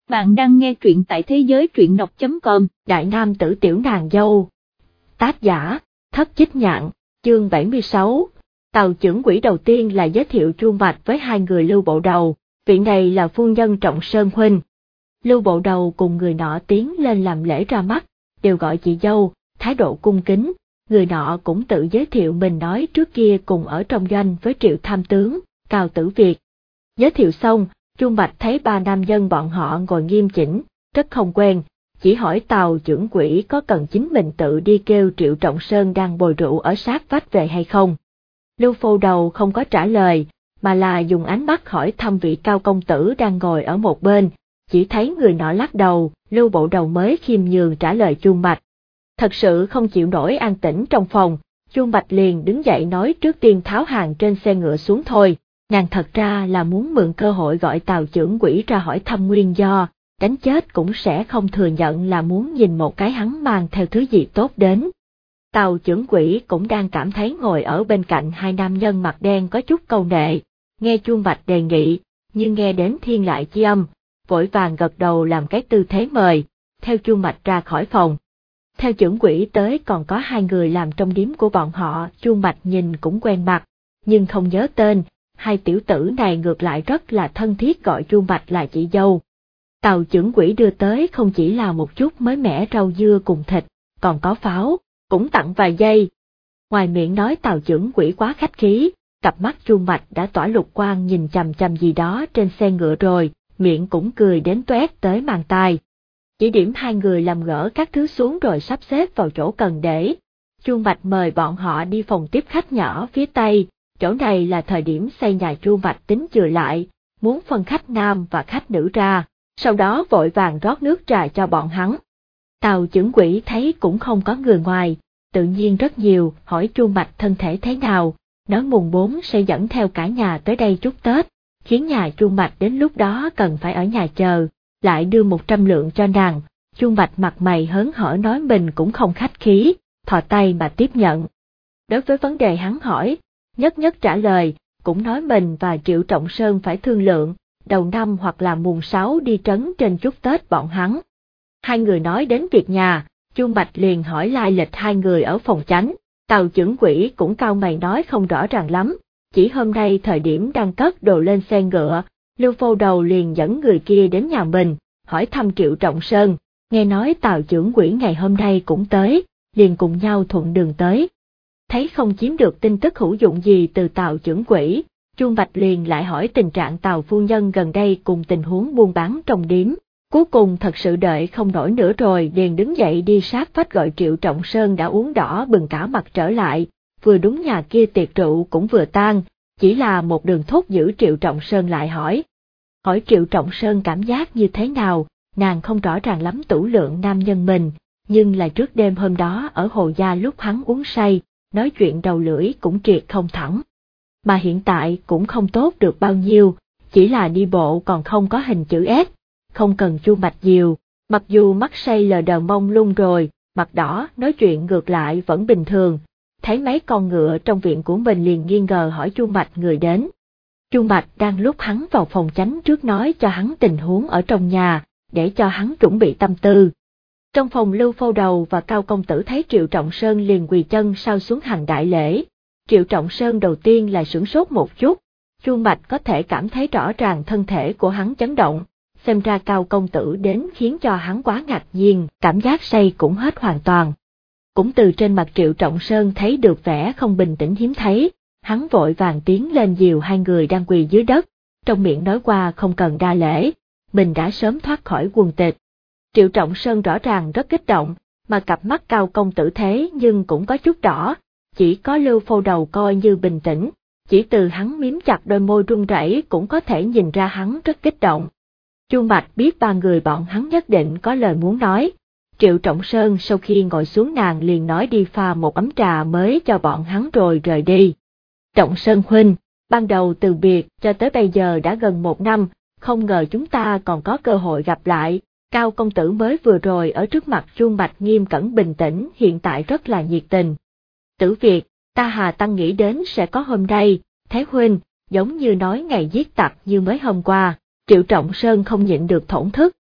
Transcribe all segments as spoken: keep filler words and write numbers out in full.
Bạn đang nghe truyện tại thế giới truyện đọc chấm com. Đại nam tử tiểu nàng dâu. Tác giả, Thất Chích Nhạn, chương bảy mươi sáu. Tàu chưởng quỹ đầu tiên là giới thiệu Chu Mạch với hai người Lưu Bộ Đầu, vị này là phu nhân Trọng Sơn huynh. Lưu Bộ Đầu cùng người nọ tiến lên làm lễ ra mắt, đều gọi chị dâu, thái độ cung kính, người nọ cũng tự giới thiệu mình nói trước kia cùng ở trong doanh với Triệu tham tướng, Cao Tử Việt. Giới thiệu xong, Chu Mạch thấy ba nam nhân bọn họ ngồi nghiêm chỉnh, rất không quen, chỉ hỏi Tàu chưởng quỹ có cần chính mình tự đi kêu Triệu Trọng Sơn đang bồi rượu ở sát vách về hay không. Lưu Phô Đầu không có trả lời, mà là dùng ánh mắt hỏi thăm vị Cao công tử đang ngồi ở một bên, chỉ thấy người nọ lắc đầu, Lưu Bộ Đầu mới khiêm nhường trả lời Chu Mạch. Thật sự không chịu nổi an tĩnh trong phòng, Chu Mạch liền đứng dậy nói trước tiên tháo hàng trên xe ngựa xuống thôi. Nàng thật ra là muốn mượn cơ hội gọi Tàu chưởng quỹ ra hỏi thăm nguyên do, đánh chết cũng sẽ không thừa nhận là muốn nhìn một cái hắn mang theo thứ gì tốt đến. Tàu chưởng quỹ cũng đang cảm thấy ngồi ở bên cạnh hai nam nhân mặt đen có chút câu nệ, nghe Chu Mạch đề nghị, nhưng nghe đến thiên lại chi âm, vội vàng gật đầu làm cái tư thế mời, theo Chu Mạch ra khỏi phòng. Theo chưởng quỹ tới còn có hai người làm trong điếm của bọn họ, Chu Mạch nhìn cũng quen mặt, nhưng không nhớ tên. Hai tiểu tử này ngược lại rất là thân thiết gọi Chu Mạch là chị dâu. Tàu chưởng quỹ đưa tới không chỉ là một chút mới mẻ rau dưa cùng thịt, còn có pháo, cũng tặng vài dây. Ngoài miệng nói Tàu chưởng quỹ quá khách khí, cặp mắt Chu Mạch đã tỏa lục quang nhìn chằm chằm gì đó trên xe ngựa rồi, miệng cũng cười đến toét tới màng tai. Chỉ điểm hai người làm gỡ các thứ xuống rồi sắp xếp vào chỗ cần để. Chu Mạch mời bọn họ đi phòng tiếp khách nhỏ phía tây. Chỗ này là thời điểm xây nhà Chu Mạch tính chừa lại, muốn phân khách nam và khách nữ ra, sau đó vội vàng rót nước trà cho bọn hắn. Tàu chưởng quỹ thấy cũng không có người ngoài, tự nhiên rất nhiều, hỏi Chu Mạch thân thể thế nào, nói mùng bốn sẽ dẫn theo cả nhà tới đây chúc Tết, khiến nhà Chu Mạch đến lúc đó cần phải ở nhà chờ, lại đưa một trăm lượng cho nàng. Chu Mạch mặt mày hớn hở nói mình cũng không khách khí, thò tay mà tiếp nhận. Đối với vấn đề hắn hỏi, nhất nhất trả lời, cũng nói mình và Triệu Trọng Sơn phải thương lượng, đầu năm hoặc là mùng sáu đi trấn trên chúc Tết bọn hắn. Hai người nói đến việc nhà, Chu Mạch liền hỏi lai lịch hai người ở phòng chánh, Tàu chưởng quỹ cũng cau mày nói không rõ ràng lắm, chỉ hôm nay thời điểm đang cất đồ lên xe ngựa, Lưu Phô Đầu liền dẫn người kia đến nhà mình, hỏi thăm Triệu Trọng Sơn, nghe nói Tàu chưởng quỹ ngày hôm nay cũng tới, liền cùng nhau thuận đường tới. Thấy không chiếm được tin tức hữu dụng gì từ Tàu chưởng quỹ, Chu Mạch liền lại hỏi tình trạng Tàu phu nhân gần đây cùng tình huống buôn bán trong điếm. Cuối cùng thật sự đợi không nổi nữa rồi liền đứng dậy đi sát vách gọi Triệu Trọng Sơn đã uống đỏ bừng cả mặt trở lại, vừa đúng nhà kia tiệc rượu cũng vừa tan, chỉ là một đường thốt giữ Triệu Trọng Sơn lại hỏi. Hỏi Triệu Trọng Sơn cảm giác như thế nào, nàng không rõ ràng lắm tửu lượng nam nhân mình, nhưng là trước đêm hôm đó ở Hồ Gia lúc hắn uống say, nói chuyện đầu lưỡi cũng triệt không thẳng. Mà hiện tại cũng không tốt được bao nhiêu, chỉ là đi bộ còn không có hình chữ S, không cần Chu Mạch nhiều, mặc dù mắt say lờ đờ mông lung rồi, mặt đỏ, nói chuyện ngược lại vẫn bình thường. Thấy mấy con ngựa trong viện của mình liền nghi ngờ hỏi Chu Mạch người đến. Chu Mạch đang lúc hắn vào phòng chánh trước nói cho hắn tình huống ở trong nhà, để cho hắn chuẩn bị tâm tư. Trong phòng Lưu Phô Đầu và Cao công tử thấy Triệu Trọng Sơn liền quỳ chân sau xuống hành đại lễ. Triệu Trọng Sơn đầu tiên là sửng sốt một chút, Chu Mạch có thể cảm thấy rõ ràng thân thể của hắn chấn động, xem ra Cao công tử đến khiến cho hắn quá ngạc nhiên, cảm giác say cũng hết hoàn toàn. Cũng từ trên mặt Triệu Trọng Sơn thấy được vẻ không bình tĩnh hiếm thấy, hắn vội vàng tiến lên dìu hai người đang quỳ dưới đất, trong miệng nói qua không cần đa lễ, mình đã sớm thoát khỏi quần tịch. Triệu Trọng Sơn rõ ràng rất kích động, mà cặp mắt Cao công tử thế nhưng cũng có chút đỏ, chỉ có Lưu Phô Đầu coi như bình tĩnh, chỉ từ hắn miếm chặt đôi môi run rẩy cũng có thể nhìn ra hắn rất kích động. Chu Mạch biết ba người bọn hắn nhất định có lời muốn nói. Triệu Trọng Sơn sau khi ngồi xuống nàng liền nói đi pha một ấm trà mới cho bọn hắn rồi rời đi. Trọng Sơn huynh, ban đầu từ biệt cho tới bây giờ đã gần một năm, không ngờ chúng ta còn có cơ hội gặp lại. Cao công tử mới vừa rồi ở trước mặt Chu Mạch nghiêm cẩn bình tĩnh, hiện tại rất là nhiệt tình. Tử Việt, ta hà tăng nghĩ đến sẽ có hôm nay, Thế huynh, giống như nói ngày giết tặc như mới hôm qua. Triệu Trọng Sơn không nhịn được thổn thức,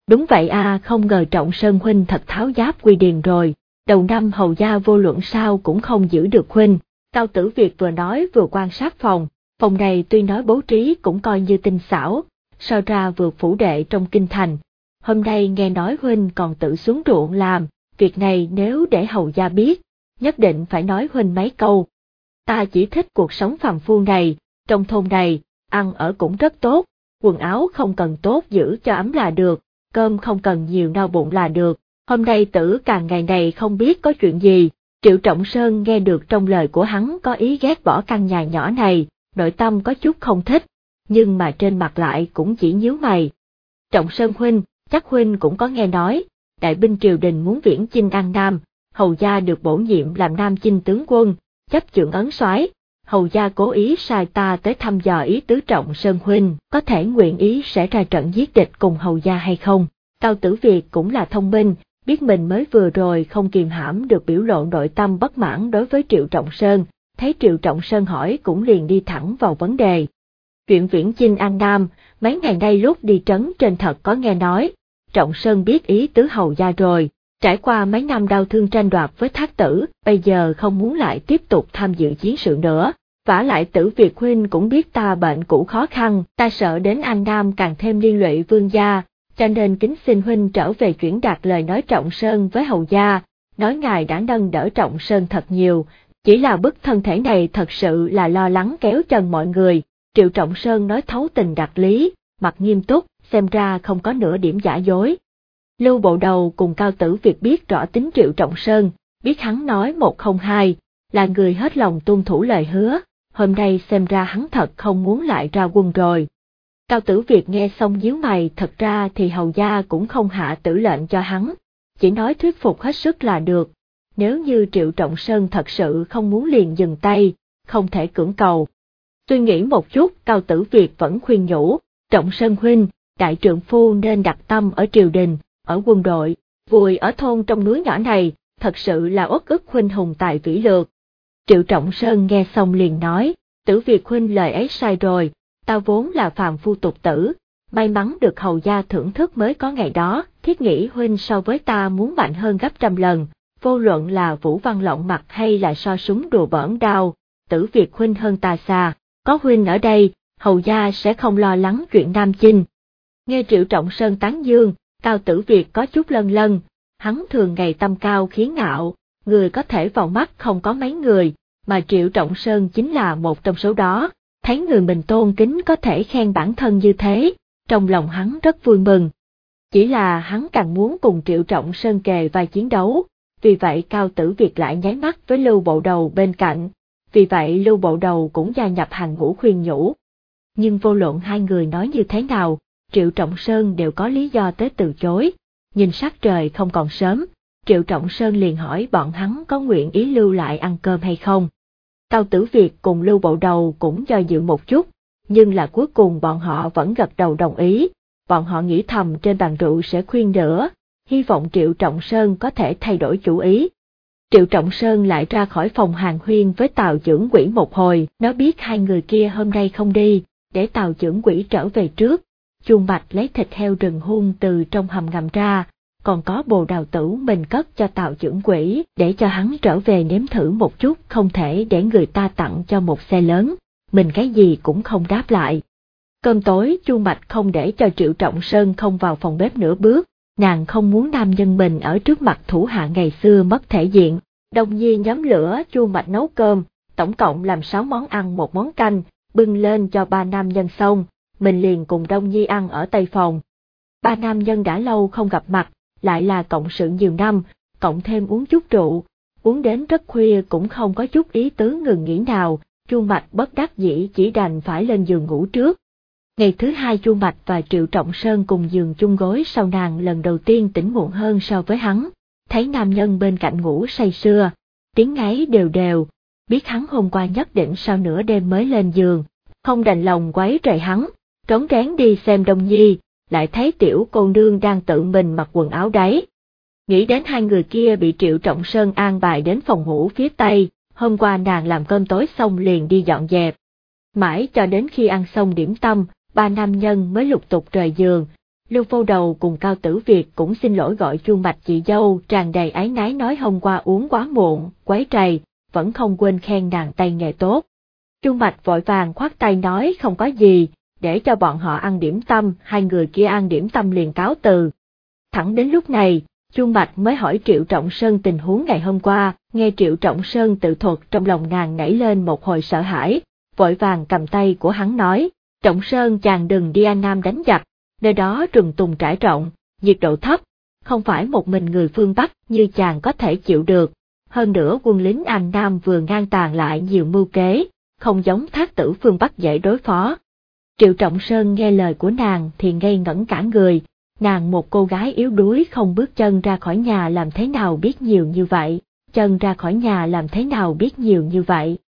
Đúng vậy à, không ngờ Trọng Sơn huynh thật tháo giáp quy điền rồi, đầu năm hầu gia vô luận sao cũng không giữ được huynh. Cao Tử Việt vừa nói vừa quan sát phòng, phòng này tuy nói bố trí cũng coi như tinh xảo, so ra vượt phủ đệ trong kinh thành. Hôm nay nghe nói huynh còn tự xuống ruộng làm, việc này nếu để hầu gia biết, nhất định phải nói huynh mấy câu. Ta chỉ thích cuộc sống phàm phu này, trong thôn này, ăn ở cũng rất tốt, quần áo không cần tốt giữ cho ấm là được, cơm không cần nhiều no bụng là được. Hôm nay Tử càng ngày này không biết có chuyện gì. Triệu Trọng Sơn nghe được trong lời của hắn có ý ghét bỏ căn nhà nhỏ này, nội tâm có chút không thích, nhưng mà trên mặt lại cũng chỉ nhíu mày. Trọng Sơn huynh, chắc huynh cũng có nghe nói, đại binh triều đình muốn viễn chinh An Nam, hầu gia được bổ nhiệm làm Nam Chinh tướng quân, chấp chưởng ấn soái. Hầu gia cố ý sai ta tới thăm dò ý tứ Trọng Sơn huynh, có thể nguyện ý sẽ ra trận giết địch cùng hầu gia hay không? Cao Tử Việt cũng là thông minh, biết mình mới vừa rồi không kiềm hãm được biểu lộ nội tâm bất mãn đối với Triệu Trọng Sơn, thấy Triệu Trọng Sơn hỏi cũng liền đi thẳng vào vấn đề. Chuyện viễn chinh An Nam, mấy ngày nay lúc đi trấn trên thật có nghe nói, Trọng Sơn biết ý tứ hầu gia rồi, trải qua mấy năm đau thương tranh đoạt với Thác Tử, bây giờ không muốn lại tiếp tục tham dự chiến sự nữa. Vả lại Tử Việt huynh cũng biết ta bệnh cũ khó khăn, ta sợ đến An Nam càng thêm liên lụy vương gia, cho nên kính xin huynh trở về chuyển đạt lời nói Trọng Sơn với hầu gia, nói ngài đã nâng đỡ Trọng Sơn thật nhiều, chỉ là bức thân thể này thật sự là lo lắng kéo chân mọi người. Triệu Trọng Sơn nói thấu tình đạt lý, mặt nghiêm túc, xem ra không có nửa điểm giả dối. Lưu Bộ Đầu cùng Cao Tử Việt biết rõ tính Triệu Trọng Sơn, biết hắn nói một không hai, là người hết lòng tuân thủ lời hứa, hôm nay xem ra hắn thật không muốn lại ra quân rồi. Cao Tử Việt nghe xong nhíu mày, thật ra thì hầu gia cũng không hạ tử lệnh cho hắn, chỉ nói thuyết phục hết sức là được, nếu như Triệu Trọng Sơn thật sự không muốn liền dừng tay, không thể cưỡng cầu. Suy nghĩ một chút, Cao Tử Việt vẫn khuyên nhủ, Trọng Sơn huynh, đại trượng phu nên đặt tâm ở triều đình, ở quân đội, vùi ở thôn trong núi nhỏ này, thật sự là uất ức huynh hùng tài vĩ lược. Triệu Trọng Sơn nghe xong liền nói, Tử Việt huynh lời ấy sai rồi, ta vốn là phàm phu tục tử, may mắn được hầu gia thưởng thức mới có ngày đó, thiết nghĩ huynh so với ta muốn mạnh hơn gấp trăm lần, vô luận là vũ văn lộng mặt hay là so súng đùa bỡn đao, Tử Việt huynh hơn ta xa, có huynh ở đây, hầu gia sẽ không lo lắng chuyện Nam Chinh. Nghe Triệu Trọng Sơn tán dương, Cao Tử Việt có chút lân lân, hắn thường ngày tâm cao khí ngạo, người có thể vào mắt không có mấy người, mà Triệu Trọng Sơn chính là một trong số đó. Thấy người mình tôn kính có thể khen bản thân như thế, trong lòng hắn rất vui mừng. Chỉ là hắn càng muốn cùng Triệu Trọng Sơn kề vai chiến đấu, vì vậy Cao Tử Việt lại nháy mắt với Lưu Bộ Đầu bên cạnh, vì vậy Lưu Bộ Đầu cũng gia nhập hàng ngũ khuyên nhủ. Nhưng vô luận hai người nói như thế nào, Triệu Trọng Sơn đều có lý do tới từ chối. Nhìn sắc trời không còn sớm, Triệu Trọng Sơn liền hỏi bọn hắn có nguyện ý lưu lại ăn cơm hay không. Cao Tử Việt cùng Lưu Bộ Đầu cũng do dự một chút, nhưng là cuối cùng bọn họ vẫn gật đầu đồng ý, bọn họ nghĩ thầm trên bàn rượu sẽ khuyên nữa, hy vọng Triệu Trọng Sơn có thể thay đổi chủ ý. Triệu Trọng Sơn lại ra khỏi phòng hàng huyên với Tào Chưởng Quỹ một hồi, nó biết hai người kia hôm nay không đi, để Tào Chưởng Quỹ trở về trước. Chuông Bạch lấy thịt heo rừng hun từ trong hầm ngầm ra, còn có bồ đào tử mình cất cho Tào Chưởng Quỹ để cho hắn trở về nếm thử một chút, không thể để người ta tặng cho một xe lớn, mình cái gì cũng không đáp lại. Cơm tối Chuông Bạch không để cho Triệu Trọng Sơn không vào phòng bếp nửa bước, nàng không muốn nam nhân mình ở trước mặt thủ hạ ngày xưa mất thể diện. Đông Nhi nhóm lửa Chuông Bạch nấu cơm, tổng cộng làm sáu món ăn một món canh, bưng lên cho ba nam nhân xong, mình liền cùng Đông Nhi ăn ở tây phòng. Ba nam nhân đã lâu không gặp mặt, lại là cộng sự nhiều năm, cộng thêm uống chút rượu, uống đến rất khuya cũng không có chút ý tứ ngừng nghỉ nào, Chuông Bạch bất đắc dĩ chỉ đành phải lên giường ngủ trước. Ngày thứ hai Chuông Bạch và Triệu Trọng Sơn cùng giường chung gối sau nàng lần đầu tiên tỉnh muộn hơn so với hắn, thấy nam nhân bên cạnh ngủ say sưa, tiếng ngáy đều đều, biết hắn hôm qua nhất định sau nửa đêm mới lên giường, không đành lòng quấy rầy hắn, trốn rén đi xem Đông Nhi, lại thấy tiểu cô nương đang tự mình mặc quần áo đáy. Nghĩ đến hai người kia bị Triệu Trọng Sơn an bài đến phòng ngủ phía tây, hôm qua nàng làm cơm tối xong liền đi dọn dẹp. Mãi cho đến khi ăn xong điểm tâm, ba nam nhân mới lục tục rời giường, Lưu Vô Đầu cùng Cao Tử Việt cũng xin lỗi gọi Chuông Bạch chị dâu, tràn đầy áy náy nói hôm qua uống quá muộn, quấy rầy, vẫn không quên khen nàng tay nghề tốt. Chuông Bạch vội vàng khoát tay nói không có gì, để cho bọn họ ăn điểm tâm, hai người kia ăn điểm tâm liền cáo từ. Thẳng đến lúc này, Chuông Bạch mới hỏi Triệu Trọng Sơn tình huống ngày hôm qua, nghe Triệu Trọng Sơn tự thuật trong lòng nàng nảy lên một hồi sợ hãi, vội vàng cầm tay của hắn nói, Trọng Sơn chàng đừng đi An Nam đánh giặc, nơi đó rừng tùng trải rộng, nhiệt độ thấp, không phải một mình người phương Bắc như chàng có thể chịu được, hơn nữa quân lính An Nam vừa ngang tàn lại nhiều mưu kế, không giống Thác Tử phương Bắc dễ đối phó. Triệu Trọng Sơn nghe lời của nàng thì ngây ngẩn cả người, nàng một cô gái yếu đuối không bước chân ra khỏi nhà làm thế nào biết nhiều như vậy, chân ra khỏi nhà làm thế nào biết nhiều như vậy.